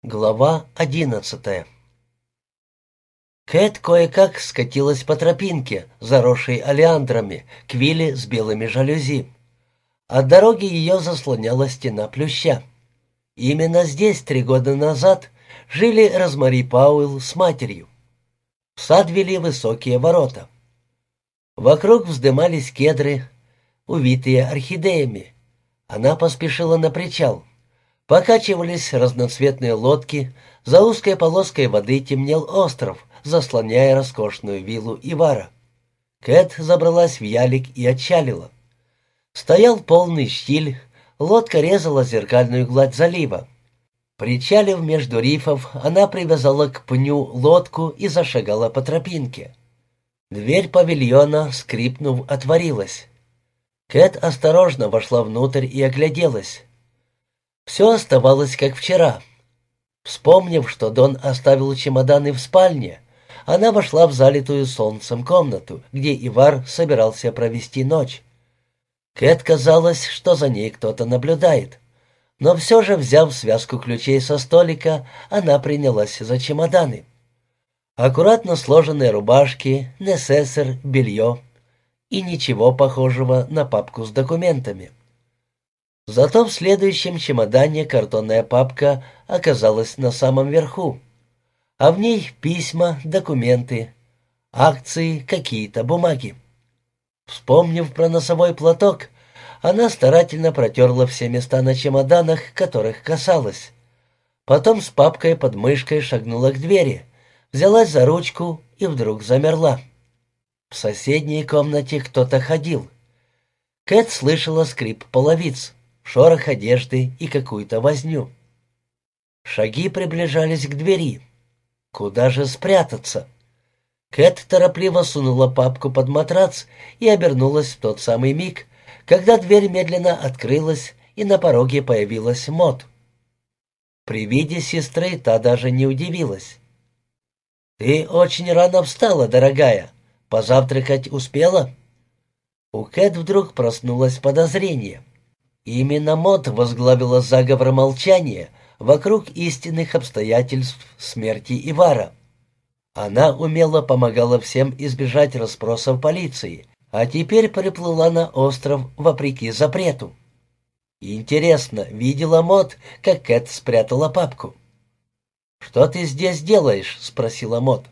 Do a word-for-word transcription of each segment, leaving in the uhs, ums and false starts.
Глава одиннадцатая. Кэт кое-как скатилась по тропинке, заросшей олеандрами, к вилле с белыми жалюзи. От дороги ее заслоняла стена плюща. Именно здесь три года назад жили Розмари Пауэлл с матерью. В сад вели высокие ворота. Вокруг вздымались кедры, увитые орхидеями. Она поспешила на причал. Покачивались разноцветные лодки, за узкой полоской воды темнел остров, заслоняя роскошную виллу Ивара. Кэт забралась в ялик и отчалила. Стоял полный штиль, лодка резала зеркальную гладь залива. Причалив между рифов, она привязала к пню лодку и зашагала по тропинке. Дверь павильона, скрипнув, отворилась. Кэт осторожно вошла внутрь и огляделась. Все оставалось как вчера. Вспомнив, что Дон оставил чемоданы в спальне, она вошла в залитую солнцем комнату, где Ивар собирался провести ночь. Кэт казалось, что за ней кто-то наблюдает, но все же, взяв связку ключей со столика, она принялась за чемоданы. Аккуратно сложенные рубашки, несессер, белье и ничего похожего на папку с документами. Зато в следующем чемодане картонная папка оказалась на самом верху, а в ней письма, документы, акции, какие-то бумаги. Вспомнив про носовой платок, она старательно протерла все места на чемоданах, которых касалась. Потом с папкой под мышкой шагнула к двери, взялась за ручку и вдруг замерла. В соседней комнате кто-то ходил. Кэт слышала скрип половиц, шорох одежды и какую-то возню. Шаги приближались к двери. Куда же спрятаться? Кэт торопливо сунула папку под матрац и обернулась в тот самый миг, когда дверь медленно открылась, и на пороге появилась Мот. При виде сестры та даже не удивилась. «Ты очень рано встала, дорогая. Позавтракать успела?» У Кэт вдруг проснулось подозрение. Именно Мот возглавила заговор молчания вокруг истинных обстоятельств смерти Ивара. Она умело помогала всем избежать расспросов полиции, а теперь приплыла на остров вопреки запрету. Интересно, видела Мот, как Кэт спрятала папку? «Что ты здесь делаешь?» — спросила Мот.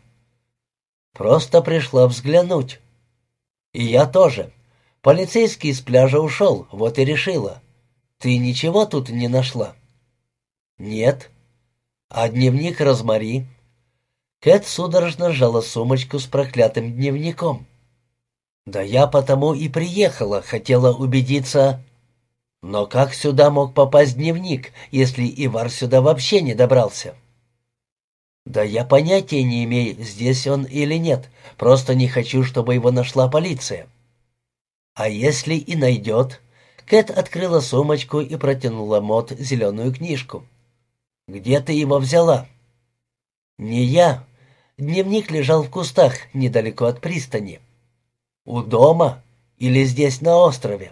«Просто пришла взглянуть». «И я тоже. Полицейский с пляжа ушел, вот и решила. Ты ничего тут не нашла?» «Нет». «А дневник Розмари?» Кэт судорожно сжала сумочку с проклятым дневником. «Да я потому и приехала, хотела убедиться...» «Но как сюда мог попасть дневник, если Ивар сюда вообще не добрался?» «Да я понятия не имею, здесь он или нет, просто не хочу, чтобы его нашла полиция». «А если и найдет?» Кэт открыла сумочку и протянула Мот зеленую книжку. «Где ты его взяла?» «Не я. Дневник лежал в кустах, недалеко от пристани». «У дома? Или здесь на острове?»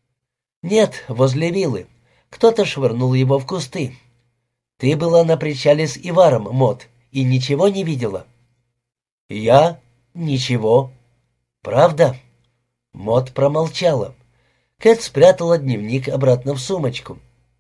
«Нет, возле виллы. Кто-то швырнул его в кусты. Ты была на причале с Иваром, Мот, и ничего не видела?» «Я? Ничего». «Правда?» Мот промолчала. Кэт спрятала дневник обратно в сумочку.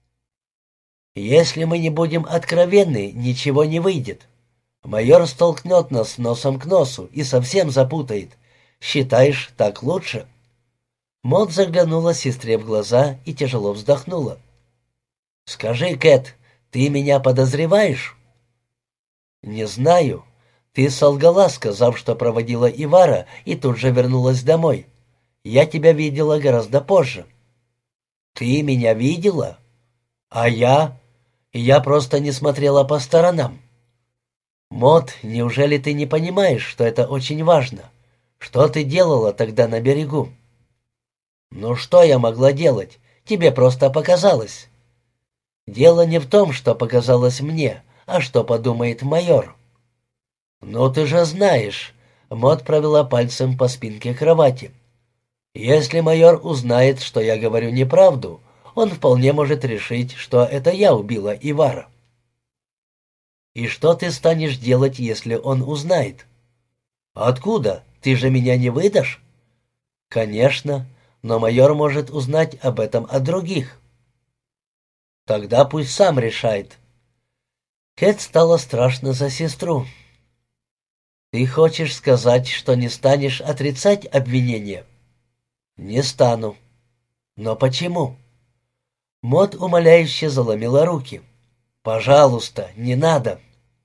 «Если мы не будем откровенны, ничего не выйдет. Майор столкнет нас носом к носу и совсем запутает. Считаешь, так лучше?» Мот заглянула сестре в глаза и тяжело вздохнула. «Скажи, Кэт, ты меня подозреваешь?» «Не знаю. Ты солгала, сказав, что проводила Ивара, и тут же вернулась домой. Я тебя видела гораздо позже». «Ты меня видела? А я? Я просто не смотрела по сторонам». «Мот, неужели ты не понимаешь, что это очень важно? Что ты делала тогда на берегу?» «Ну что я могла делать? Тебе просто показалось». «Дело не в том, что показалось мне, а что подумает майор». «Ну ты же знаешь», — Мот провела пальцем по спинке кровати. «Если майор узнает, что я говорю неправду, он вполне может решить, что это я убила Ивара». «И что ты станешь делать, если он узнает?» «Откуда? Ты же меня не выдашь?» «Конечно, но майор может узнать об этом от других». «Тогда пусть сам решает». Кэт стало страшно за сестру. «Ты хочешь сказать, что не станешь отрицать обвинение?» «Не стану». «Но почему?» Мод умоляюще заломила руки. «Пожалуйста, не надо».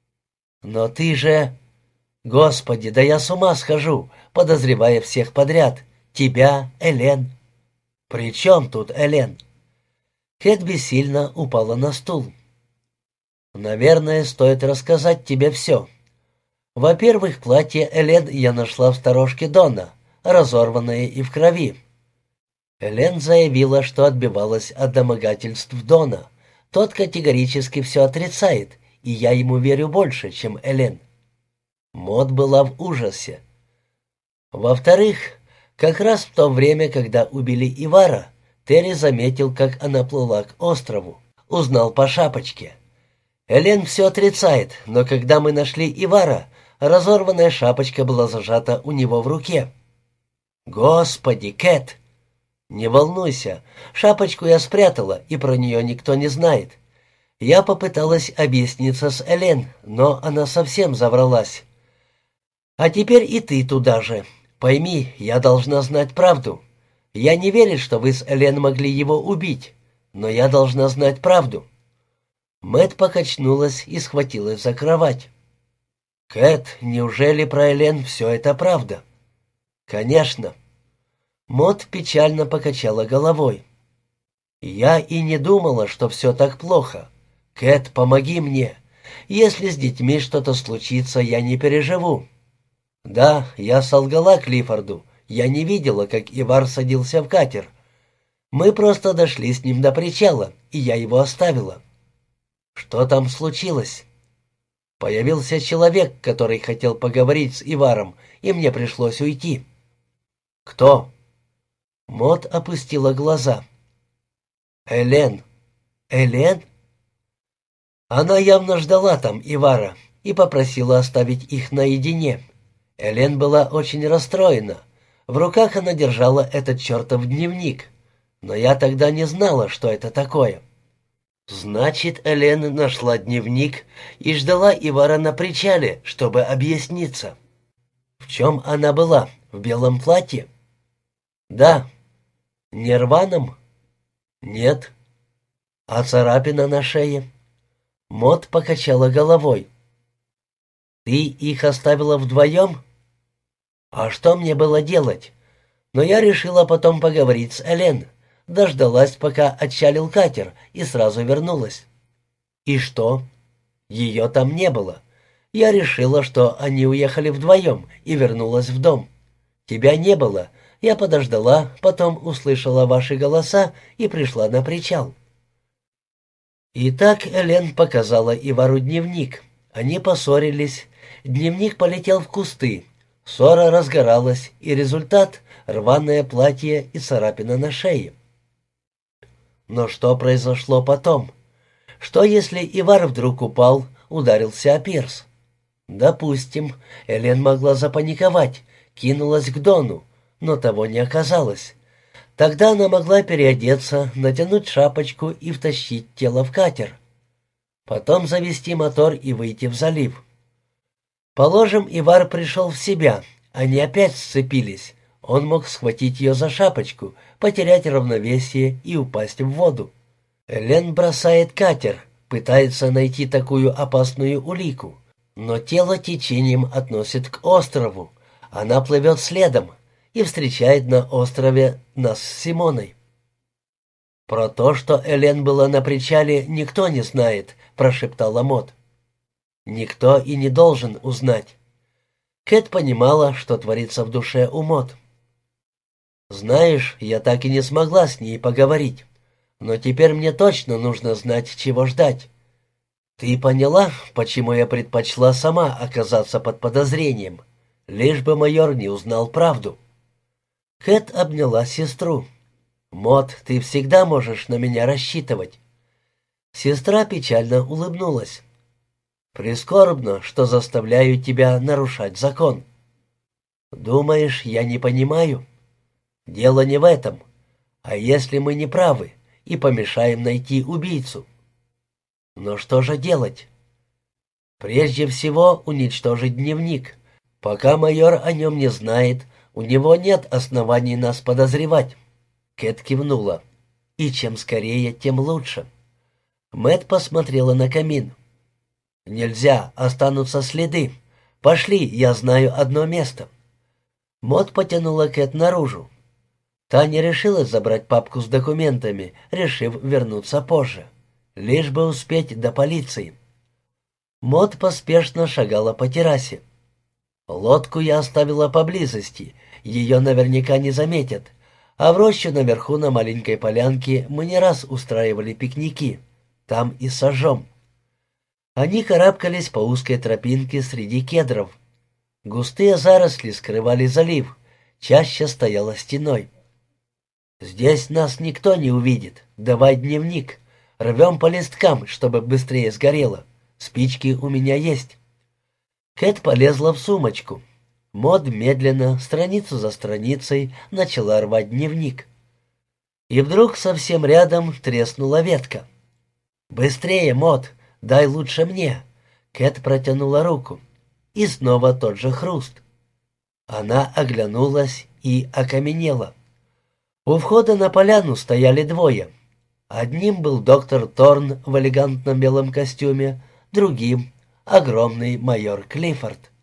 «Но ты же...» «Господи, да я с ума схожу, подозревая всех подряд. Тебя, Элен». «При чем тут Элен?» Кэт бессильно упала на стул. «Наверное, стоит рассказать тебе все. Во-первых, платье Элен я нашла в сторожке Дона, разорванное и в крови. Элен заявила, что отбивалась от домогательств Дона. Тот категорически все отрицает, и я ему верю больше, чем Элен». Мод была в ужасе. «Во-вторых, как раз в то время, когда убили Ивара, Терри заметил, как она плыла к острову. Узнал по шапочке. Элен все отрицает, но когда мы нашли Ивара, разорванная шапочка была зажата у него в руке». «Господи, Кэт!» «Не волнуйся, шапочку я спрятала, и про нее никто не знает. Я попыталась объясниться с Элен, но она совсем завралась. А теперь и ты туда же. Пойми, я должна знать правду. Я не верю, что вы с Элен могли его убить, но я должна знать правду». Мэтт покачнулась и схватилась за кровать. «Кэт, неужели про Элен все это правда?» «Конечно». Мот печально покачала головой. «Я и не думала, что все так плохо. Кэт, помоги мне. Если с детьми что-то случится, я не переживу». «Да, я солгала Клиффорду. Я не видела, как Ивар садился в катер. Мы просто дошли с ним до причала, и я его оставила». «Что там случилось?» «Появился человек, который хотел поговорить с Иваром, и мне пришлось уйти». «Кто?» Мот опустила глаза. «Элен». «Элен?» Она явно ждала там Ивара и попросила оставить их наедине. Элен была очень расстроена. В руках она держала этот чертов дневник. Но я тогда не знала, что это такое. Значит, Элен нашла дневник и ждала Ивара на причале, чтобы объясниться. В чем она была? В белом платье? Да. Не рваном? Нет. А царапина на шее? Мот покачала головой. Ты их оставила вдвоем? А что мне было делать? Но я решила потом поговорить с Элен. Дождалась, пока отчалил катер, и сразу вернулась. И что? Ее там не было. Я решила, что они уехали вдвоем, и вернулась в дом. Тебя не было. Я подождала, потом услышала ваши голоса и пришла на причал. Итак, Элен показала Ивару дневник. Они поссорились. Дневник полетел в кусты. Ссора разгоралась, и результат — рваное платье и царапина на шее. Но что произошло потом? Что, если Ивар вдруг упал, ударился о пирс? Допустим, Элен могла запаниковать, кинулась к Дону, но того не оказалось. Тогда она могла переодеться, натянуть шапочку и втащить тело в катер. Потом завести мотор и выйти в залив. Положим, Ивар пришел в себя, они опять сцепились. Он мог схватить ее за шапочку, потерять равновесие и упасть в воду. Элен бросает катер, пытается найти такую опасную улику, но тело течением относит к острову. Она плывет следом и встречает на острове нас с Симоной. «Про то, что Элен была на причале, никто не знает», — прошептала Мот. «Никто и не должен узнать». Кэт понимала, что творится в душе у Мот. «Знаешь, я так и не смогла с ней поговорить, но теперь мне точно нужно знать, чего ждать. Ты поняла, почему я предпочла сама оказаться под подозрением, лишь бы майор не узнал правду?» Кэт обняла сестру. «Мот, ты всегда можешь на меня рассчитывать». Сестра печально улыбнулась. Прискорбно, что заставляю тебя нарушать закон. Думаешь, я не понимаю? Дело не в этом. А если мы не правы и помешаем найти убийцу? Но что же делать? Прежде всего уничтожить дневник. Пока майор о нем не знает, у него нет оснований нас подозревать. Кэт кивнула. И чем скорее, тем лучше. Мэтт посмотрела на камин. «Нельзя, останутся следы. Пошли, я знаю одно место». Мот потянула Кэт наружу. Та не решилась забрать папку с документами, решив вернуться позже. Лишь бы успеть до полиции. Мот поспешно шагала по террасе. «Лодку я оставила поблизости, ее наверняка не заметят, а в рощу наверху на маленькой полянке мы не раз устраивали пикники. Там и сожжем». Они карабкались по узкой тропинке среди кедров. Густые заросли скрывали залив, чаща стояла стеной. «Здесь нас никто не увидит. Давай дневник. Рвем по листкам, чтобы быстрее сгорело. Спички у меня есть». Кэт полезла в сумочку. Мод медленно, страницу за страницей, начала рвать дневник. И вдруг совсем рядом треснула ветка. «Быстрее, Мод, дай лучше мне». Кэт протянула руку. И снова тот же хруст. Она оглянулась и окаменела. У входа на поляну стояли двое. Одним был доктор Торн в элегантном белом костюме, другим — огромный майор Клиффорд.